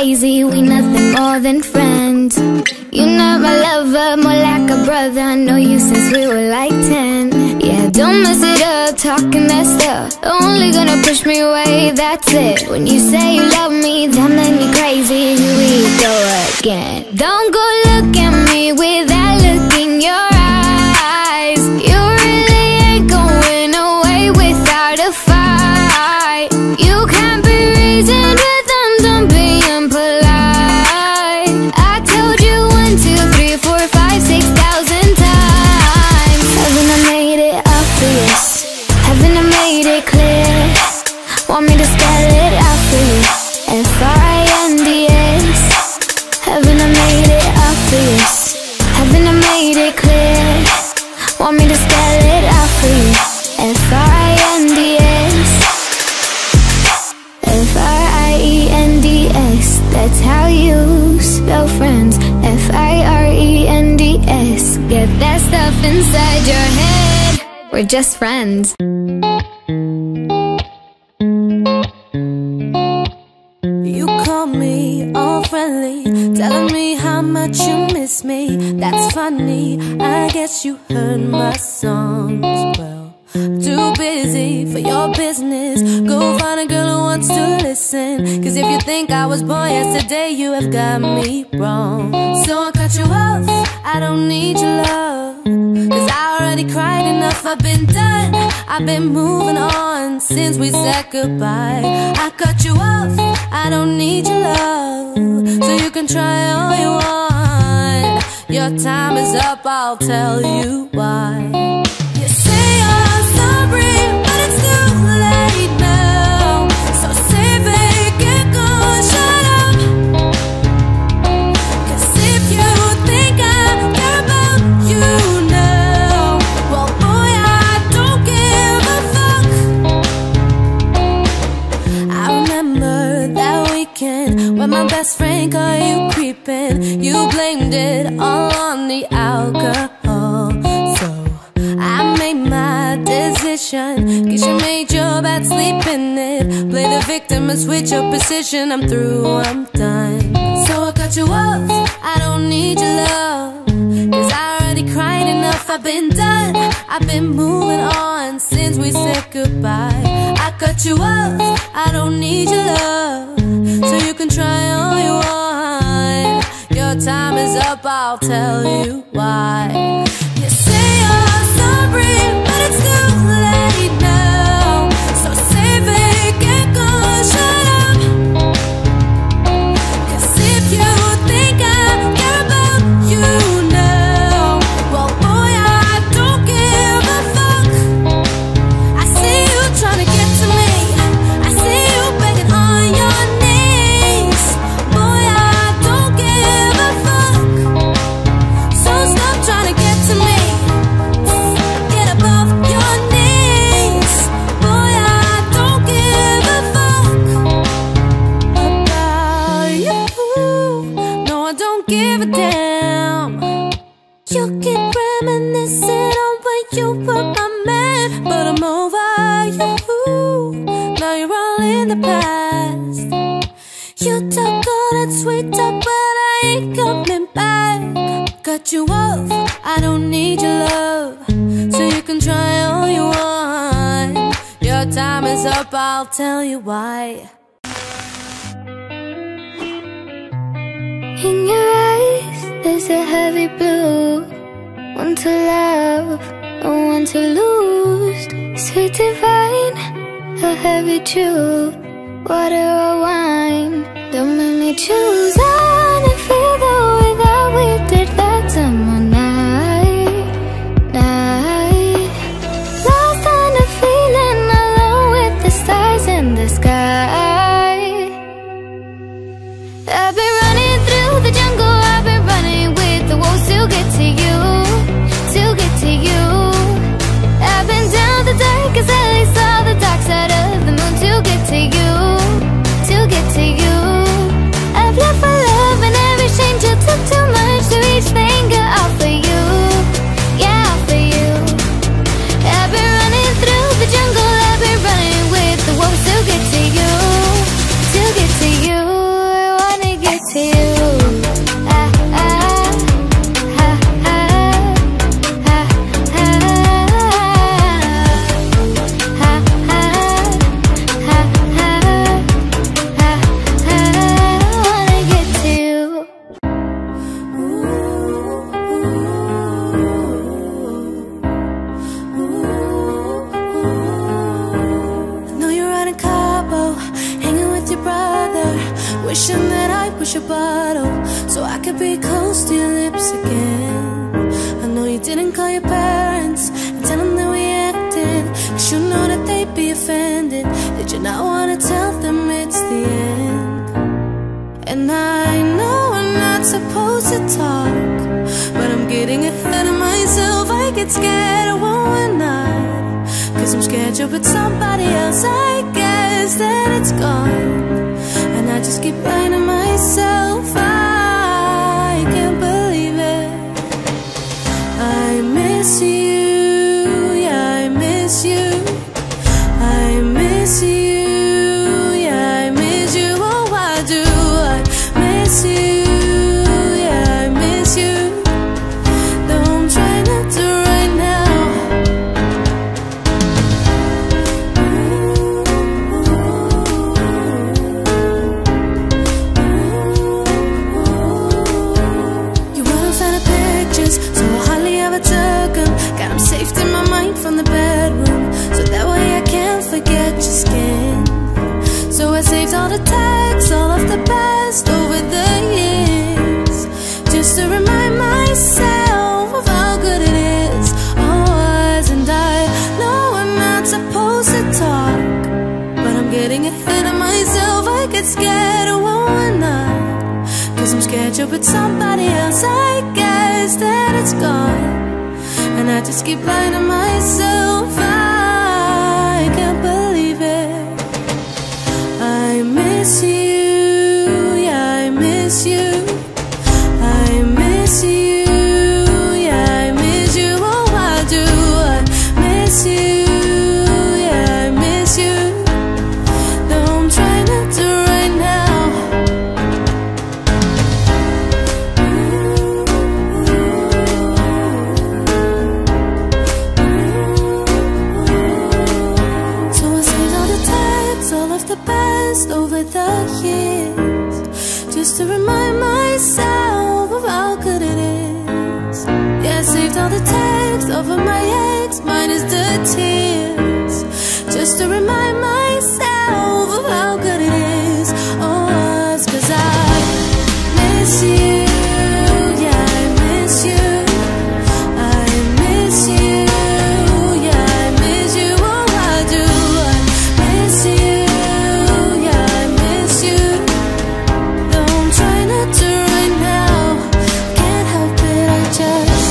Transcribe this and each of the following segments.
crazy, we nothing more than friends. You're not my lover, more like a brother. I know you since we were like 10. Yeah, don't mess it up, talking that stuff, only gonna push me away, that's it. When you say you love me, that made me crazy. Here we go again. Don't go look at me with that look in your eyes. You really ain't going away without a fight. You can't be reasoned with them, don't be impolite. I told you 1, 2, 3, 4, 5, 6,000 times. Haven't I made it obvious? Haven't I made it clear? Want me to spell it out for you? F-R-I-N-D-S. Haven't I made it obvious? Haven't I made it clear? Want me to spell it out for you? F-R-I-N-D-S. F-R-I-E-N-D-S. That's how you spell friends. F-I-R-E-N-D-S. Get that stuff inside your head. We're just friends. You call me all friendly, telling me how much you miss me. That's funny, I guess you heard my songs. Well, too busy for your business. Go find a girl who wants to listen. Cause if you think I was born yesterday, you have got me wrong. So I cut you off, I don't need your love. Cause I already cried enough, I've been done. I've been moving on since we said goodbye. I cut you off, I don't need your love. So you can try all you want. Your time is up, I'll tell you why. You say you're sorry, but it's too late now. So save it, get gone, shut up. Cause if you think I care about you now, well boy, I don't give a fuck. I remember that weekend when my best friend caught you creeping. You blamed it all on the alcohol. So I made my decision, cause you made your bed, sleep in it. Play the victim and switch your position. I'm through, I'm done. So I cut you off, I don't need your love. Cause I already cried enough, I've been done. I've been moving on since we said goodbye. I cut you off, I don't need your love. So you can try all you want. Your time is up, I'll tell you why. You say you're sorry, but it's too late now. So save it, get gone, shut up. Cause if you think I care about you now, well boy, I don't give a fuck. I see you trying to get to me, I see you begging on your knees. Boy, I don't give a fuck. So stop trying to get to me, get above your knees. Boy, I don't give a fuck about you. No, I don't give a damn. You keep reminiscing on when you were my man, but I'm over you. Now you're all in the past. You took all that sweet talk, but I ain't coming back. Cut you off, I don't need your love. So you can try all you want. Your time is up, I'll tell you why. In your eyes, there's a heavy blue. One to love, and one to lose. Sweet divine, a heavy chew. Water or wine, don't make me choose. I wanna feel the way that we did that summer night. Lost on a feeling, alone with the stars in the sky. I've been running through the jungle, I've been running with the wolves to get to you, to get to you. I've been down the darkest alley, saw the dark side of the moon to get to you, to get to you. I've left for love and every change you took to wishing that I push a bottle so I could be close to your lips again. I know you didn't call your parents and tell them that we acted, 'cause you know that they'd be offended. Did you not want to tell them it's the end? And I know I'm not supposed to talk, but I'm getting ahead of myself. I get scared of one night, 'cause I'm scared you're with somebody else. I guess that it's gone, and I just keep lying to myself. I can't believe it. I miss you, yeah, I miss you. I miss you, yeah, I miss you. Oh, I do. I miss you, yeah, I miss you. Don't try not to right now. You wouldn't find the pictures, so I hardly ever took them. Got them saved in my mind from the bedroom, so that way I can't forget your skin. So I saved all the texts, all of the best over the years, just to remind myself of how good it is. Always, and I know I'm not supposed to talk, but I'm getting ahead of myself. I get scared of one night, 'cause I'm scared you're with somebody else. I guess that it's gone, and I just keep lying to myself. I can't believe it. I miss you, yeah, I miss you. I miss you, yeah, I miss you. Oh, I do. I miss you, yeah, I miss you. Don't try not to right now. So I saved all the texts, all of the best over the years, just to remind myself of how good it is. Yeah, I saved all the texts over my ex, minus the tears, just to remind myself of how good it is. Oh, it's 'cause I miss you, yeah, I miss you. I miss you, yeah, I miss you. Oh, I do. I miss you, yeah, I miss you. Don't try not to right now. Can't help it, I just.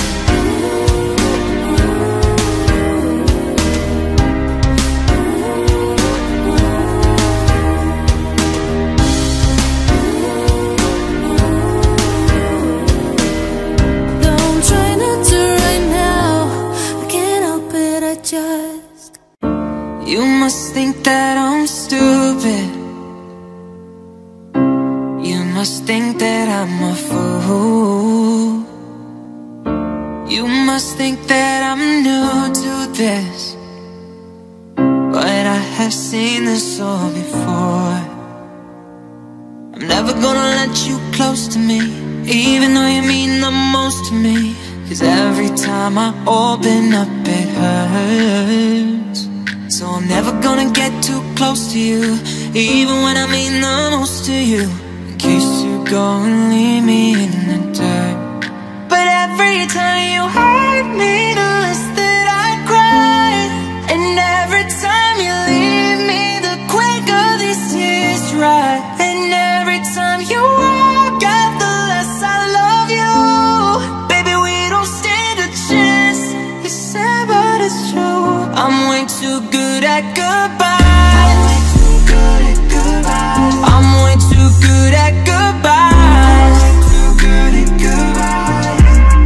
Don't try not to right now. I can't help it, I just. You must think that I'm stupid. You must think that I'm a fool. You must think that I'm new to this, but I have seen this all before. I'm never gonna let you close to me, even though you mean the most to me. 'Cause every time I open up it hurts. So I'm never gonna get too close to you, even when I mean the most to you, in case you go and leave me in the dirt. But every time you hurt me, the less that I cry. And every time you leave me, the quicker these tears dry. And every time you walk out, the less I love you. Baby, we don't stand a chance. You said, but it's true. I'm way too good at goodbye. I'm way too good at goodbye. I'm way too good at goodbye. I'm way too good at goodbye.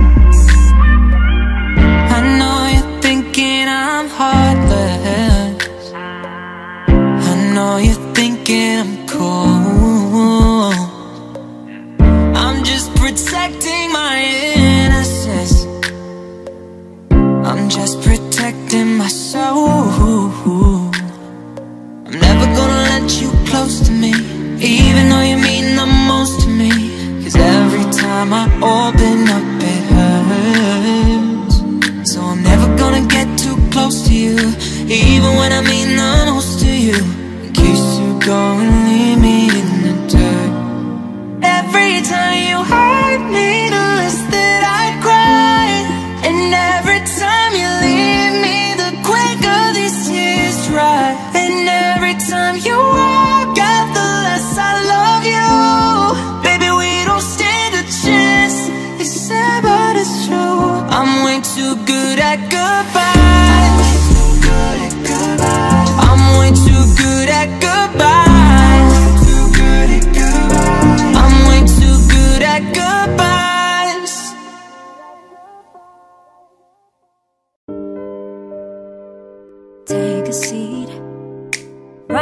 I know you're thinking I'm heartless. I know you're thinking I'm cool. I'm just protecting my innocence. I'm just protecting my soul. I'm never gonna let you close to me, even though you mean the most to me. 'Cause every time I open up it hurts. So I'm never gonna get too close to you, even when I mean the most to you, in case you go and leave me in the dirt.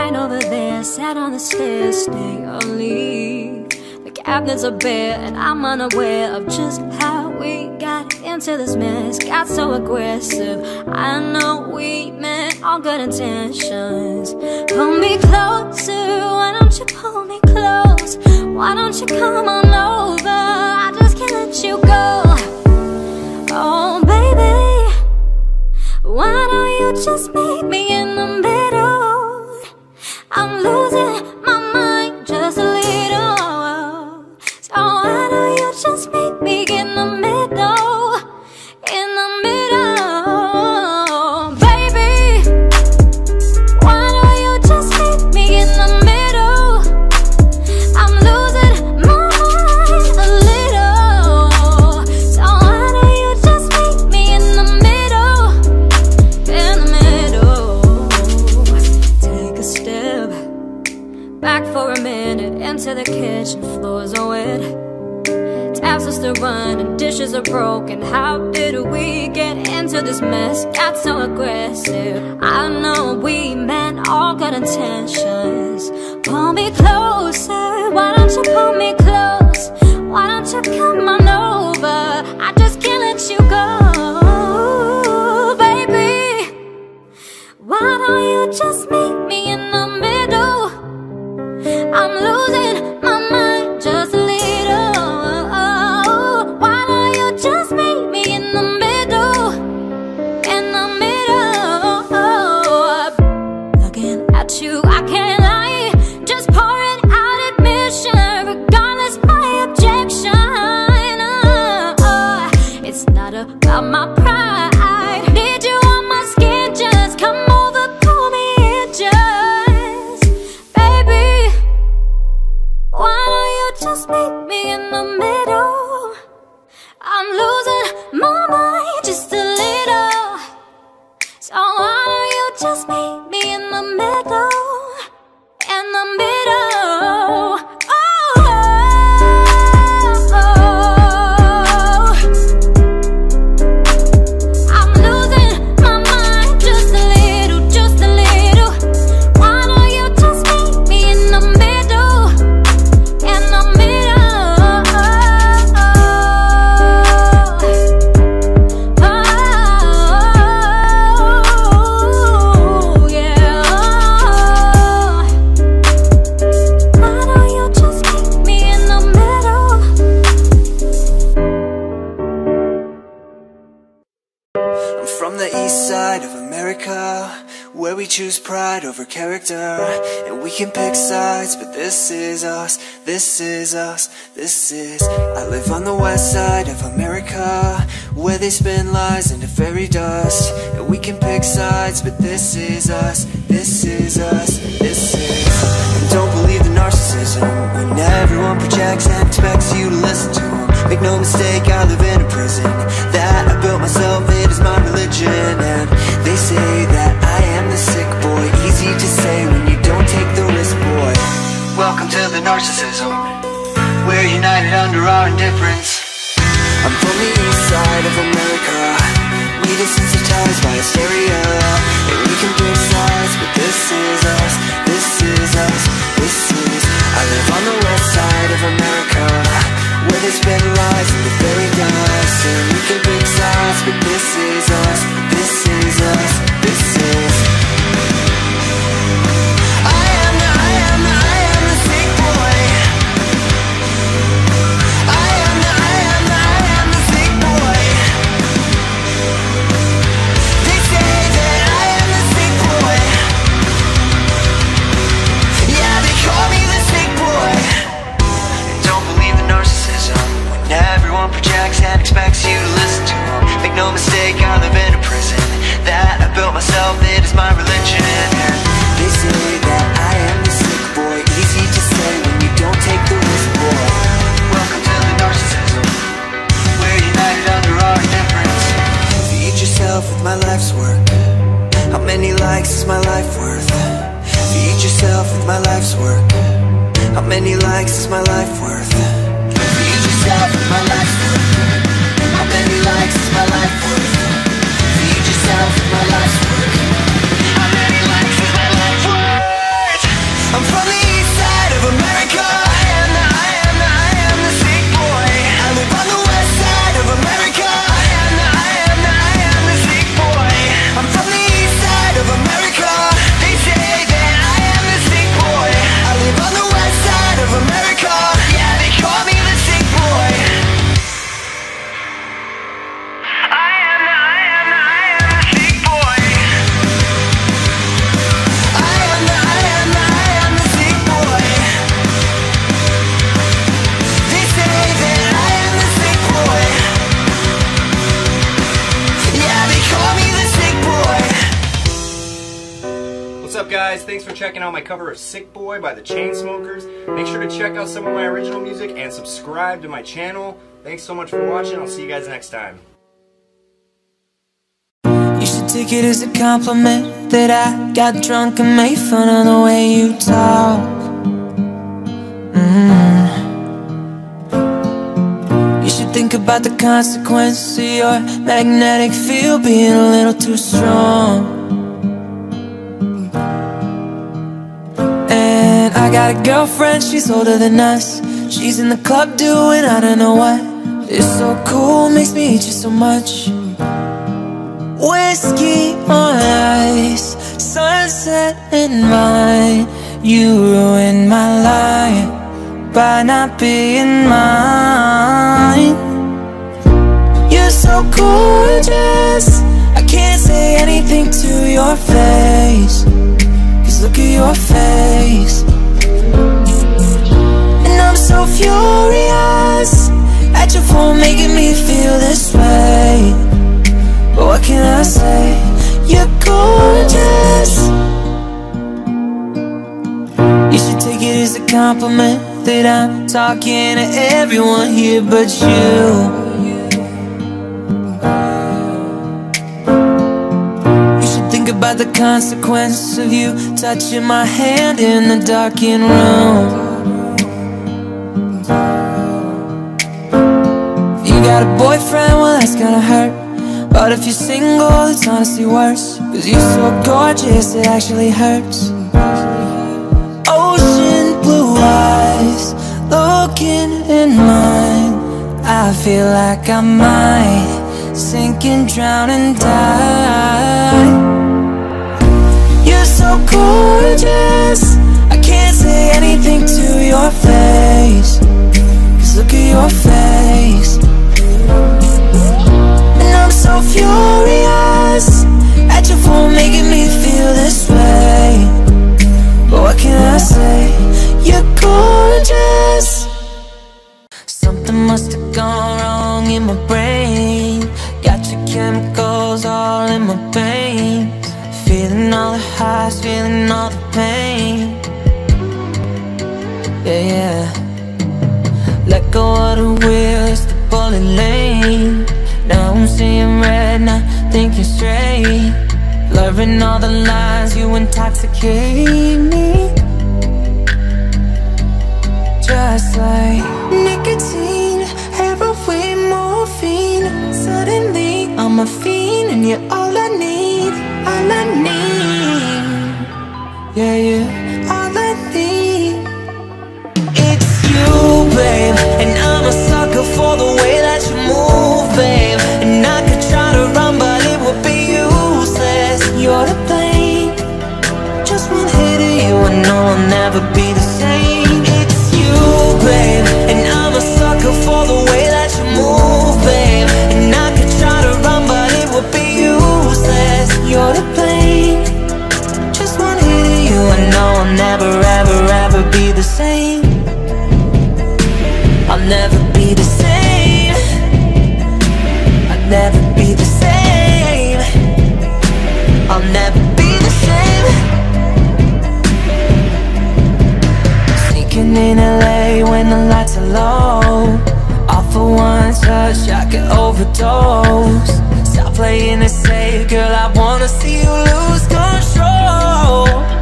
right over there, sat on the stairs, stay or leave. The cabinets are bare and I'm unaware of just how we got into this mess. Got so aggressive, I know we meant all good intentions. Pull me closer, why don't you pull me close? Why don't you come on over, I just can't let you go. Oh baby, why don't you just meet me in the middle? I'm losing my mind just a little. So why don't you just meet me in the middle? In the middle, baby. Why don't you just meet me in the middle? I'm losing my mind a little. So why don't you just meet me in the middle? In the middle. Take a step back for a minute into the kitchen, floors are wet, taps are still running, dishes are broken. How did we get into this mess? Got so aggressive, I know we meant all good intentions. Pull me closer, why don't you pull me close? Why don't you come on over, I just can't let you go. Baby, why don't you just meet me in the middle? I'm losing my mind just a little. Why don't you just meet me in the middle? In the middle. Looking at you, I can't lie, just pouring out admission, regardless my objection. It's not about my pride, need you on my skin, just come over, pull me in just. Baby, why don't you just meet me in the middle? I'm losing my mind just a little. So why don't you just meet me in the middle? In the middle. I'm losing my mind just a little, just a little. Why don't you just meet me in the middle? In the middle. Oh, yeah. Why don't you just meet me in the middle? I'm from the east side of America, where we choose pride over character. And we can pick sides, but this is us, this is us, this is. I live on the west side of America, where they spin lies into fairy dust. And we can pick sides, but this is us, this is us, this is. And don't believe the narcissism, when everyone projects and expects you to listen to them. Make no mistake, I live in a prison that I built myself, it is my religion. And they say that I am the sick boy, easy to say when you don't take the risk, boy. Welcome to the narcissism, we're united under our indifference. I'm from the east side of America, we desensitized by hysteria. And we can pick sides, but this is us, this is us, this is. I live on the west side of America, where they spin lies in the fairy dust. And we can pick sides, but this is us, this is us, this is. I am the sick boy. I am the sick boy. They say that I am the sick boy. Yeah, they call me the sick boy. Don't believe the narcissism, when everyone projects and expects you to listen to them. Make no mistake, I live in a prison that I built myself, it is my religion. And they say that I am the sick boy, easy to say when you don't take the risk, boy. Welcome to the narcissism, we're united under our indifference. Feed yourself with my life's work, how many likes is my life worth? Feed yourself with my life's work, how many likes is my life worth? Feed yourself with my life's work, how many likes is my life worth? Feed yourself with my life's work, how many likes is my life worth? What's up, guys? Thanks for checking out my cover of Sick Boy by the Chainsmokers. Make sure to check out some of my original music and subscribe to my channel. Thanks so much for watching. I'll see you guys next time. You should take it as a compliment that I got drunk and made fun of the way you talk. You should think about the consequence of your magnetic field being a little too strong. And I got a girlfriend, she's older than us. She's in the club doing I don't know what. It's so cool, makes me hate you so much. Whiskey on ice, sunset in mine. You ruined my life by not being mine. You're so gorgeous, I can't say anything to your face. 'Cause look at your face. And I'm so furious at your phone making me feel this way. But what can I say? You're gorgeous. You should take it as a compliment that I'm talking to everyone here but you. You should think about the consequence of you touching my hand in the darkened room. If you got a boyfriend, well that's gonna hurt. But if you're single, it's honestly worse. 'Cause you're so gorgeous, it actually hurts. Ocean blue eyes, looking in mine. I feel like I might sink and drown and die. You're so gorgeous, I can't say anything to your face. 'Cause look at your face. I'm so furious at your phone making me feel this way. But what can I say? You're gorgeous. Something must have gone wrong in my brain. Got your chemicals all in my veins. Feeling all the highs, feeling all the pain. Yeah, yeah. Let go of the wheel, it's the bullet lane. Now I'm seeing red, not thinking straight. Blurring all the lines, you intoxicate me. Just like nicotine, heroin, morphine. Suddenly I'm a fiend and you're all I need, all I need. Yeah, yeah, all I need. It's you, babe, and I'm a sucker for the way that you move, babe. And I could try to run, but it would be useless. You're to blame. Just one hit of you, I know I'll never be the same. It's you, babe, and I'm a sucker for the way that you move, babe. And I could try to run, but it would be useless. You're to blame. Just one hit of you, I know I'll never, ever, ever be the same. I'll never be the same. I'll never be the same. I'll never be the same. Sneaking in LA when the lights are low. All for one touch, I could overdose. Stop playing it safe, girl, I wanna see you lose control.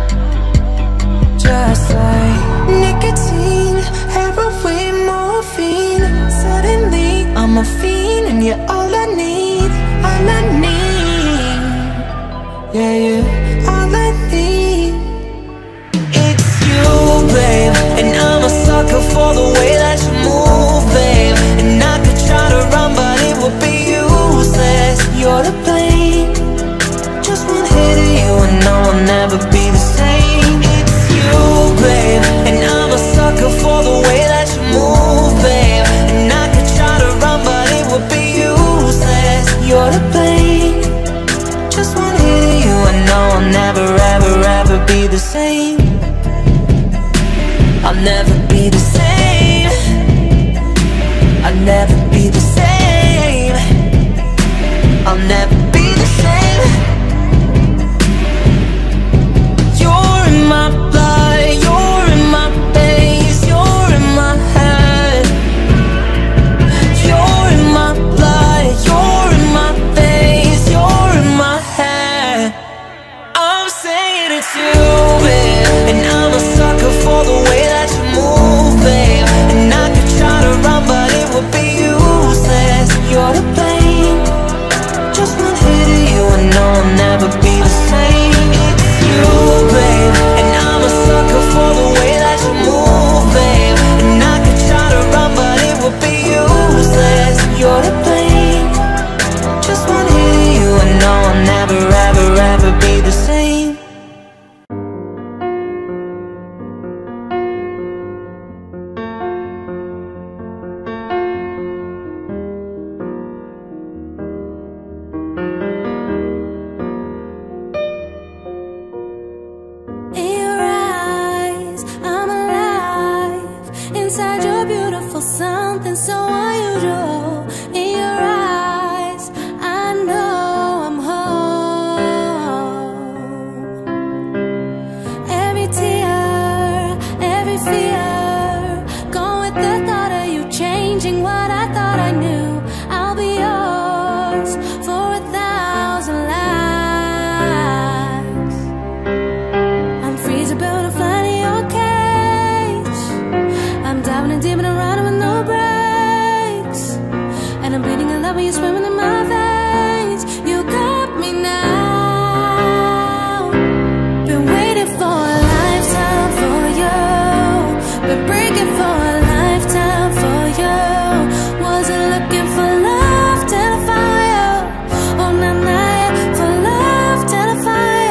Just like nicotine, heroin, morphine. Suddenly I'm a fiend and you're all I need, all I need. Yeah, yeah, all I need. It's you, babe, and I'm a sucker for the way that you move, babe. And I could try to run, but it would be useless. You're to blame. Just one hit of you, I know I'll never be the same. It's you, babe, and I'm a sucker for the way that you move, babe. And I could try to run, but it would be useless. You're to blame. Just one hit of you, I know I'll never, ever, ever be the same. I'll never be the same. I'll never be the same. I'll never be the same. You're you, babe. And I'm a sucker for the way that you move, babe. And I could try to run, but it would be useless. You're to blame. Just one hit of you and I'll never be the same. It's you, babe. And I'm a sucker for the way that you move, babe. And I could try to run, but it would be useless. You're to blame. Just one hit of you and I'll never, ever, ever be the same. In your eyes, I'm alive. Inside your beautiful something so unusual. In your eyes, I know I'm home. Every tear, every fear, go with the thought of you changing what I thought I knew. I'll be yours for 1,000 lives. I'm free as a bird and flying in your cage. I'm diving and deep and I'm riding with no brakes. And I'm bleeding in love when you're swimming in my veins. You got me now. Been waiting for a lifetime for you. Been breaking for a lifetime for you. Wasn't looking for love till I found you. Oh, nah, nah, for love till I found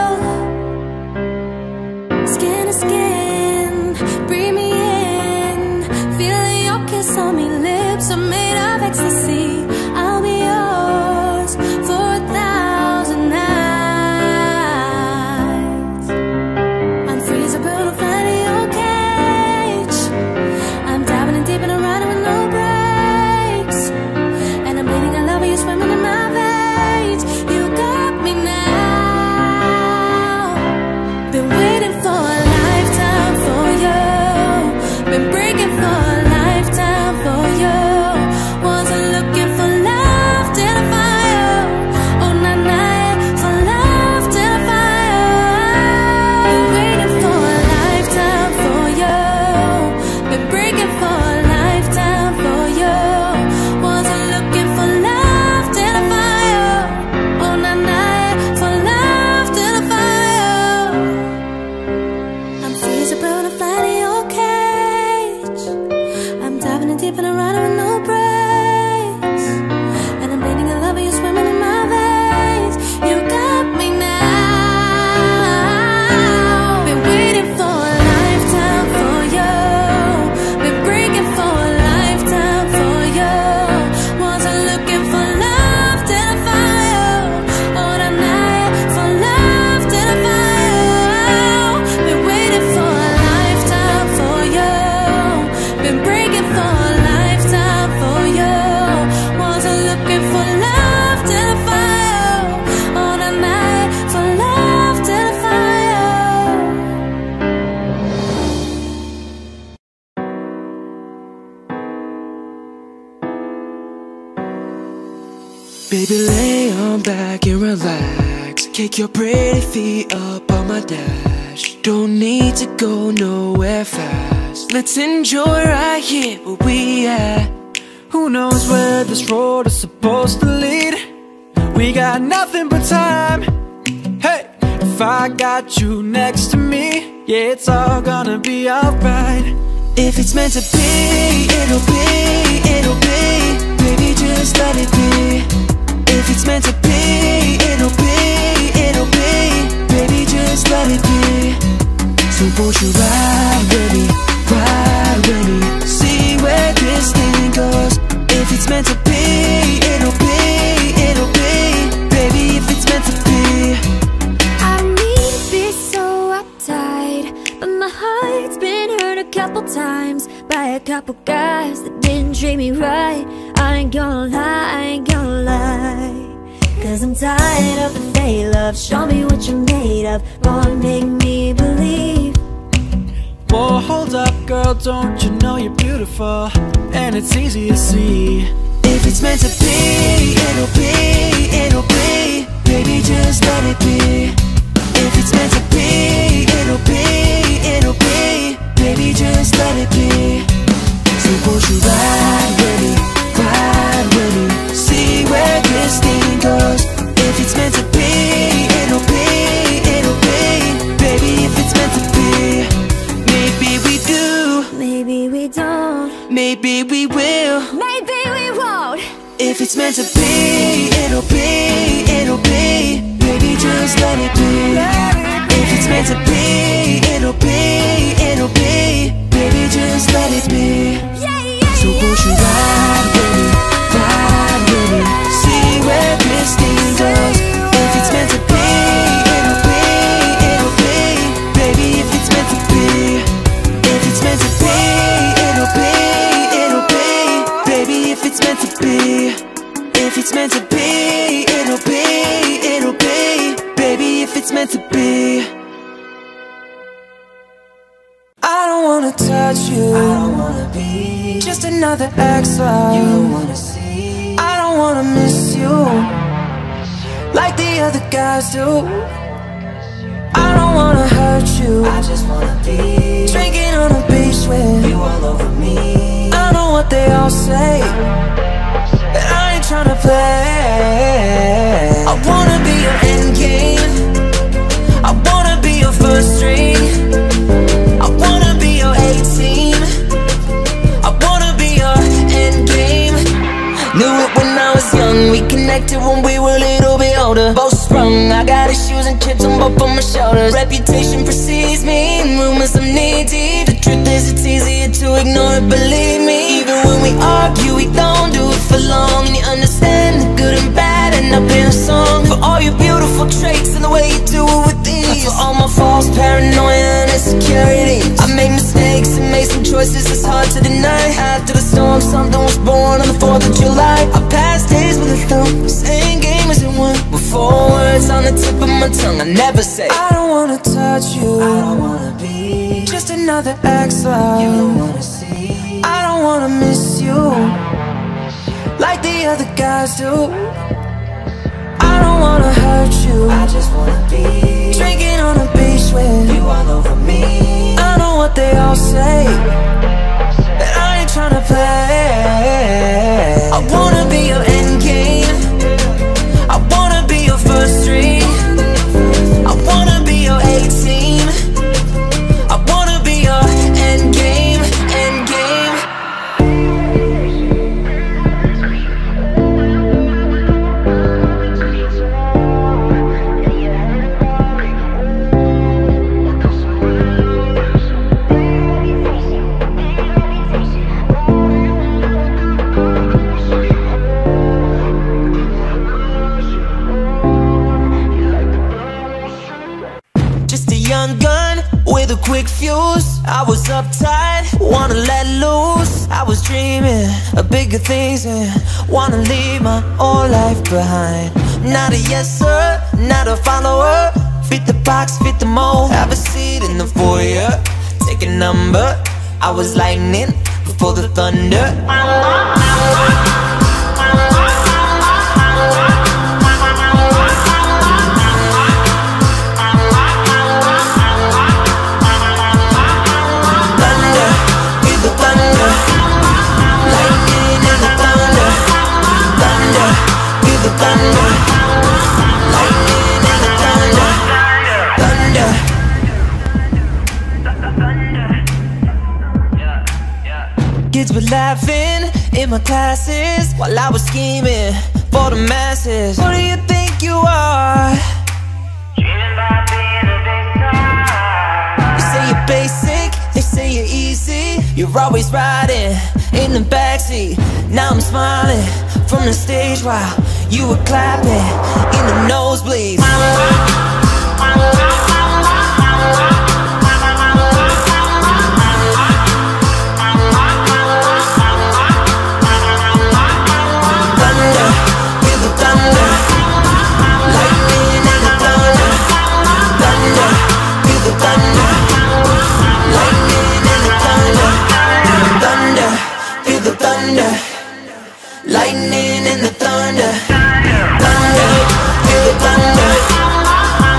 you. Skin to skin, breathe me in. Feeling your kiss on me, lips are made of ecstasy. I'll be yours for 1,000 nights. I'm free as a bird and flying in your cage. I'm diving in deep and I'm riding with no brakes. And I'm bleeding in love when you're swimming in my veins. You got me now. Been waiting for a lifetime for you. Been breaking for a lifetime for you. Wasn't looking for love till I found you. Oh, nah, nah, for love till I found you. Been waiting for a lifetime for you. Been breaking for a lifetime for you. Wasn't looking for love till I found you. Oh, nah, nah, for love till I found you. I'm free as a bird and flying in your cage. I'm diving in deep and I'm riding with no brakes. And I'm bleeding in love when you're swimming in my veins. You got me now. Been waiting for a lifetime for you. Been breaking for a lifetime for you. Wasn't looking for love till I found you. Oh, nah, nah, for love till I found you. Been waiting for a lifetime for you. Been breaking for a lifetime for you. Wasn't looking for love till I found you. Oh, nah, nah, for love till I found you. Baby, lay on back and relax. Kick your pretty feet up on my dash. Don't need to go nowhere fast. Let's enjoy right here where we at. Who knows where this road is supposed to lead? We got nothing but time. Hey, if I got you next to me, yeah, it's all gonna be alright. If it's meant to be, it'll be, it'll be. Baby, just let it be. If it's meant to be, it'll be, it'll be. Baby, just let it be. So won't you ride with me, see where this thing goes. If it's meant to be, it'll be, it'll be. Baby, if it's meant to be. I need to be so uptight, but my heart's been hurt a couple times by a couple guys that didn't treat me right. I ain't gonna lie, I ain't gonna lie. 'Cause I'm tired of the fake love. Show me what you're made of. Go on, make me believe. Whoa, hold up, girl, don't you know you're beautiful? And it's easy to see. If it's meant to be, it'll be, it'll be. Baby, just let it be. If it's meant to be, it's meant to be, it'll be, it'll be. Baby, just let it be. If it's meant to be, it'll be, it'll be. Baby, just let it be. So won't you ride with me, ride with me, see where this thing goes. If it's meant to be, it'll be, it'll be. Baby, if it's meant to be, if it's meant to be, it'll be, it'll be. Baby, if it's meant to be, if it's meant to be, it'll be, it'll be. Baby, if it's meant to be. I don't wanna touch you, I don't wanna be just another extra you don't wanna see. I don't wanna miss you like the other guys do. I don't wanna hurt you, I just wanna be drinking on the beach with you all over me. I know what they all say, but I ain't tryna play. I wanna be your end game, I wanna be your first string, I wanna be your A-team, I wanna be your end game. Knew it when I was young, we connected when we were a little bit older. Both sprung, I got issues and chips on both of my shoulders. Reputation precedes me, and rumors I'm knee-deep. The truth is it's easier to ignore it, believe me. Even when we argue, we don't do it for long. And you understand the good and bad, and I'll play a song for all your beautiful traits and the way you do it with ease. For all my false paranoia and insecurities, I made mistakes and made some choices it's hard to deny. After the storm, something was born on the 4th of July. I passed days with a thumb, saying game as it won, with 4 words on the tip of my tongue. I never say I don't wanna touch you, I don't wanna be just another extra you don't wanna see. I don't wanna miss you like the other guys do. I don't wanna hurt you, I just wanna be drinking on the beach with you all over me. I know what they all say, but I ain't tryna play. I wanna be your end game, I wanna be your first string, I wanna be your A-team, I wanna be your end game, end game. Quick fuse, I was uptight, wanna let loose. I was dreaming of bigger things and wanna leave my old life behind. Not a yes sir, not a follower. Fit the box, fit the mold. Have a seat in the foyer, take a number. I was lightning before the thunder. Kids were laughing in my classes while I was scheming for the masses. Who do you think you are? You say you're basic, they say you're easy. You're always riding in the backseat. Now I'm smiling from the stage while you were clapping in the nosebleeds. Lightning and the thunder, thunder, feel the thunder,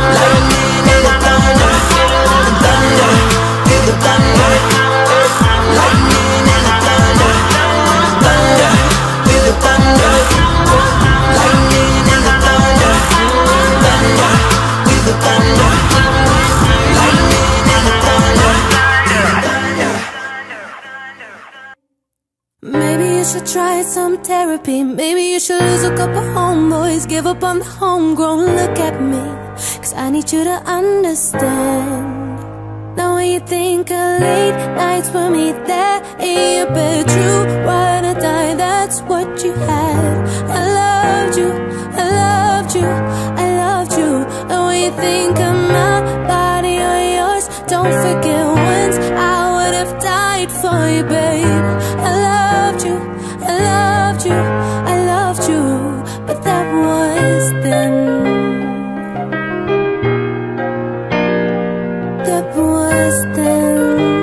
should try some therapy. Maybe you should lose a couple homeboys, give up on the homegrown. Look at me, cause I need you to understand. Now when you think of late nights with me there in your bed, true, ride or die, that's what you had. I loved you, I loved you, I loved you. And when you think of my body or yours, don't forget once I would have died for you, babe. I loved you, I loved you, I loved you, but that was then. That was then.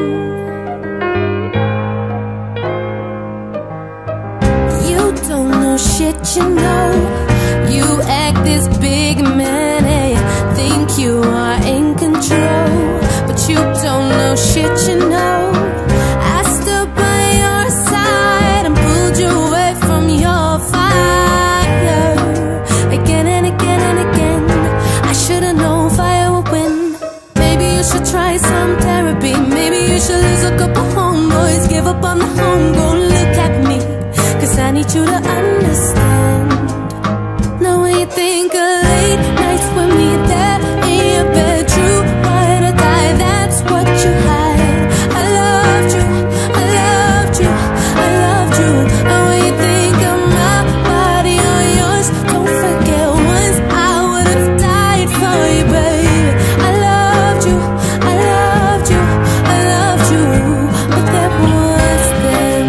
You don't know shit, you know. You act this big man, hey, think you are in control, but you don't know shit, you know. I stood by your side and pulled you away from your fire. Again and again and again, I should've known fire would win. Maybe you should try some therapy. Maybe you should lose a couple homeboys, give up on the homegrown. Look at me, cause I need you to understand. Now when you think of late nights with me there in your bed, true, ride or die, that's what you had. I loved you, I loved you, I loved you. And when you think of my body or yours, don't forget once I would have died for you, baby. I loved you, I loved you, I loved you, but that was then.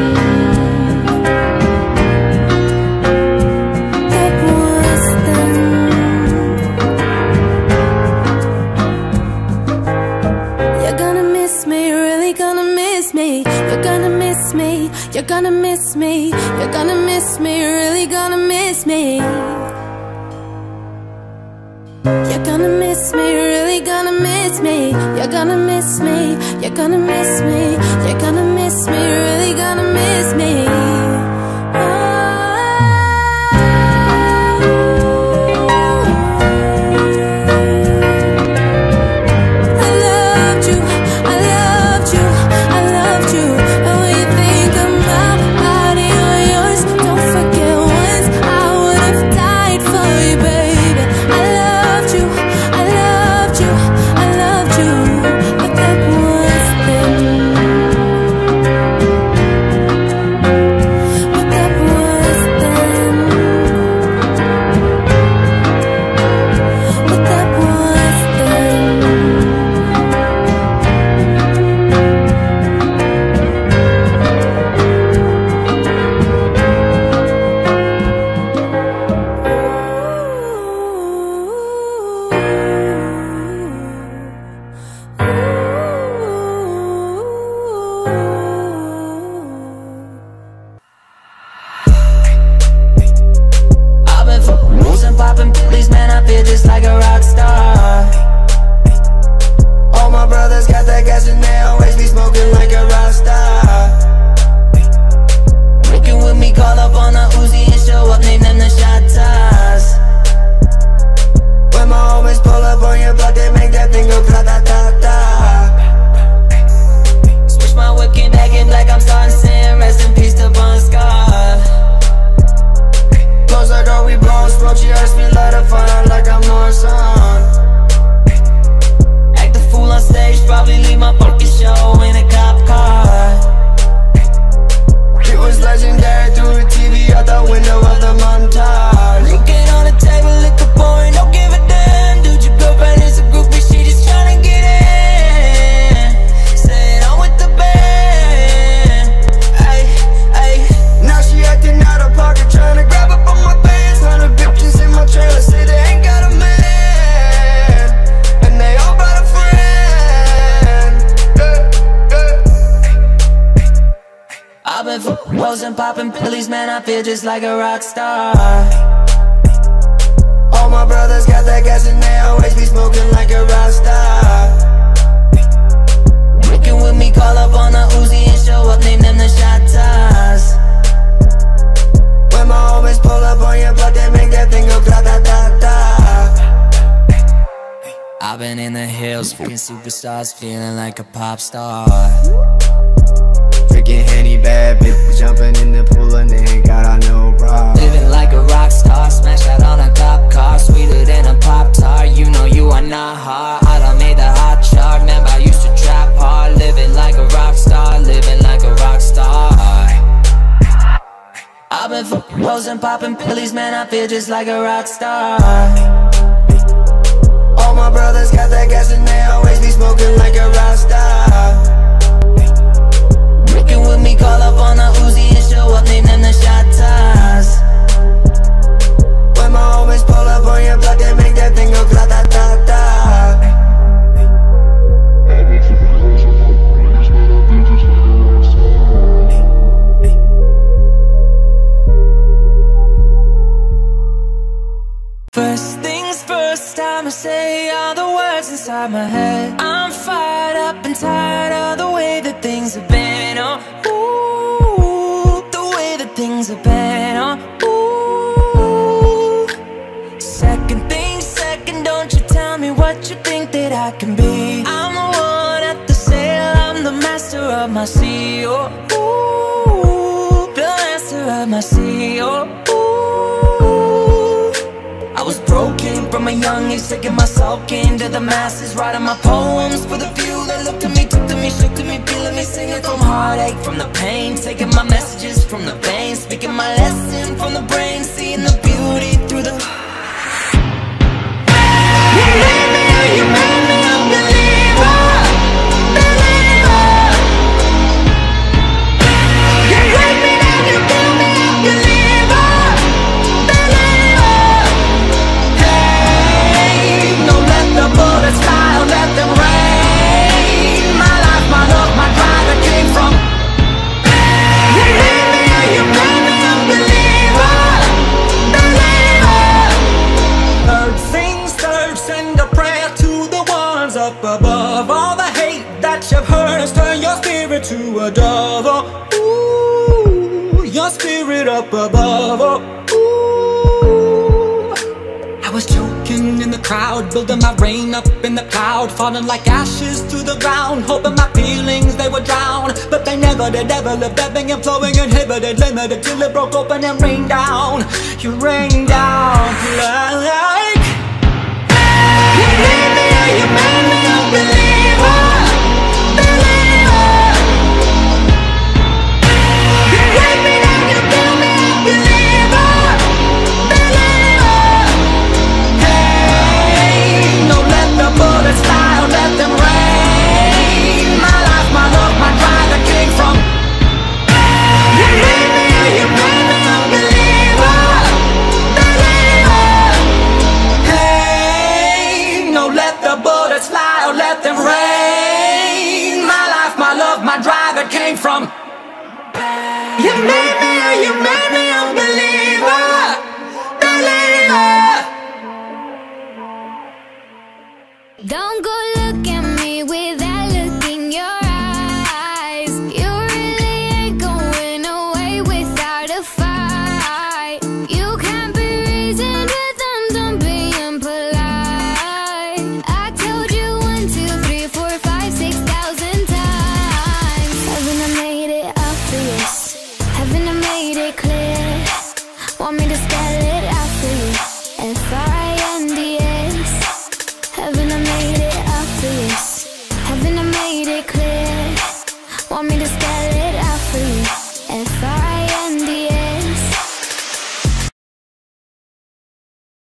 That was then. You're gonna miss me, really gonna miss me. You're gonna miss me, you're gonna miss me. You're gonna miss me, really gonna miss me. You're gonna miss me, really gonna miss me. You're gonna miss me, you're gonna miss me. You're gonna miss me, really gonna miss me. I loved you, I loved you, I loved you. And when you think of my body or yours, don't forget once I would have died for you, baby. I loved you, I loved you, I loved you, but that was then. But that was then. But that was then. I've been fucking rules and popping pillies, man, I feel just like a rock star. All my brothers got that gas and they always be smoking like a rock star. Working with me, call up on a Uzi and show up, name them the shot toss. When my homies pull up on your block, they make that thing go pra-da-da-da. Switch my whip, came back in black, I'm starting sin. Rest in peace to Bon Scott. Close the door, we blowin' smoke. She asked me let her find out like I'm Morrison. Act a fool on stage, probably leave my fucking show in a cop car. It was legendary through the TV out the window of the montage. Looking on the table, liquor pouring, don't give a damn. Dude, your girlfriend is a groupie, she just tryna get in. Saying I'm with the band. Ay, ay. Now she acting out of pocket, tryna grab up on my pants. 100 bitches in my trailer, say they ain't got a man, and they all brought a friend. I've been fucking hoes and popping pillies, man, I feel just like a rock star. All my brothers got that gas and they always be smoking like a rock star. Working with me, call up on a Uzi and show up, name them the shot toss. When my homies pull up on your block, they make that thing go pra-da-da-da. I've been in the hills, fucking superstars, feeling like a pop star. Drinking Henny, bad bitch jumping in the pool and they ain't got no problem. Living like a rock star, smash out on a cop car, sweeter than a Pop-Tart. You know you are not hard. I done made the hot chart. Remember I used to trap hard. Living like a rock star, living like a rock star. I've been fucking hoes and popping pillies, man, I feel just like a rock star. All my brothers got that gas and they always be smoking like a rock star. Working with me, call up on the Uzi and show up, name them the shot toss. When my homies pull up on your block, they make that thing go grata-ta-ta. First things first, I'ma say all the words inside my head. I'm fired up and tired of the way that things have been. Oh, ooh, the way that things have been. Oh, ooh. Second things second, don't you tell me what you think that I can be. I'm the one at the sail, I'm the master of my sea. Oh, ooh, the master of my sea. Oh, I was broken from a young age, taking my soul into the masses, writing my poems for the few that looked at me, took to me, shook to me, feeling me, singing from heartache, from the pain, taking my messages from the veins, speaking my lesson from the brain, seeing the beauty through the. You made me a believer, believer. You break me down, you build me a believer, believer. The bullets fly, let them rain. My life, my love, my drive, that came from. You made me a believer, believer. Third things third, send a prayer to the ones up above. All the hate that you've heard has turned your spirit to a dove. Oh, ooh, your spirit up above. Oh, I was choking in the crowd, building my rain up in the cloud, falling like ashes to the ground, hoping my feelings they would drown, but they never did. Ever lived, ebbing and flowing, inhibited, limited, till it broke open and rained down. You rained down like. You made me a believer, believer. You break me down, you build me a believer, believer. The bullets fly, let them rain. My life, my love, my drive, that came from. You made me a believer, believer. Hey, no, let the bullets fly, or let them rain. My life, my love, my drive, that came from. You made me a believer, believer. Don't go look at me with that look in your eyes. You really ain't going away without a fight. You can't be reasoned with them, don't be impolite. I told you 1, 2, 3, 4, 5, 6,000 times. Haven't I made it obvious? Haven't I made it clear? Want me to scatter